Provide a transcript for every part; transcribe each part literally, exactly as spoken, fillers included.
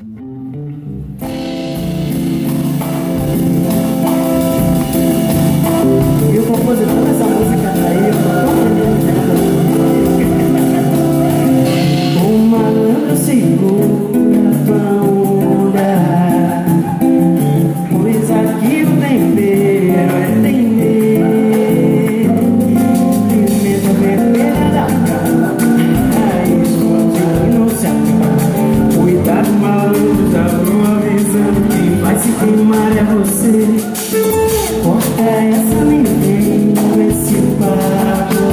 E o compositor dessa música daí, eu tô tão feliz. O malandro segura tua onda, pois aqui o tempero é temer. Pimenta vermelha da cara, raiz forte que não se acaba. Cuidado, malandro, já vou avisando, quem vai se queimar é você. Corta essa, nem vem com esse papo,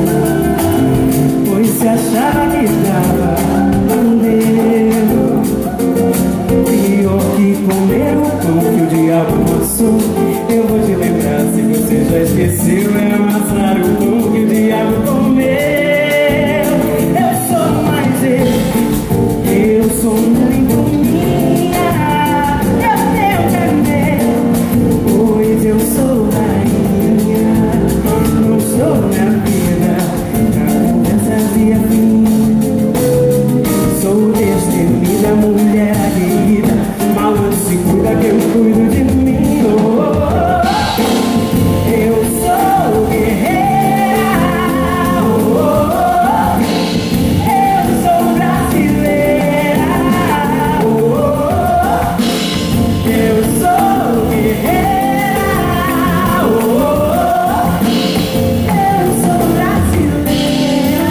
pois se achava que tava andando. Pior que comer o pão que o diabo amassou. Eu vou te lembrar, se você já esqueceu, é amassar o pão que o diabo comeu. Eu sou mais eu, eu sou muito minha. Eu tenho que ver, pois eu sou rainha. Não sou minha vida, na conversa havia fim. Sou destemida, mulher aguerrida. Malandro, se cuida que eu cuido de mim. Oh, oh, oh. Eu sou guerreira. Oh, oh, oh. Eu sou brasileira. Oh, oh, oh. Eu sou guerreira. Oh, oh, oh. Eu sou brasileira.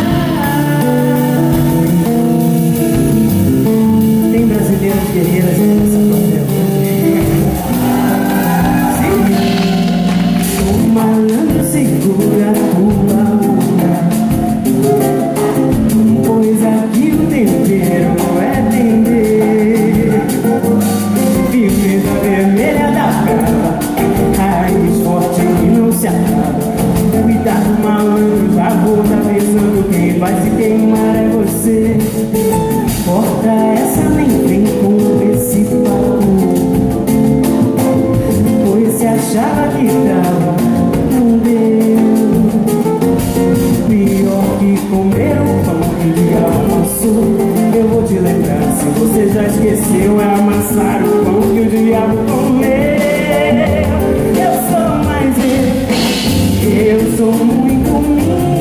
Tem brasileiras guerreiras nessa plateia. Sim. O malandro segura a tua onda, pois aqui o tempero é tender. Pimenta vermelha da cara, raiz forte que não se acaba. Cuidado, malandro, já vou tá pensando, quem vai se queimar é você. Corta essa, nem vem com esse papo, pois se achava que tava, não deu. Pior que comer o pão que o diabo amassou. Eu vou te lembrar, se você já esqueceu, é amassar o pão que o diabo comeu. Eu sou mais eu, eu sou muito minha.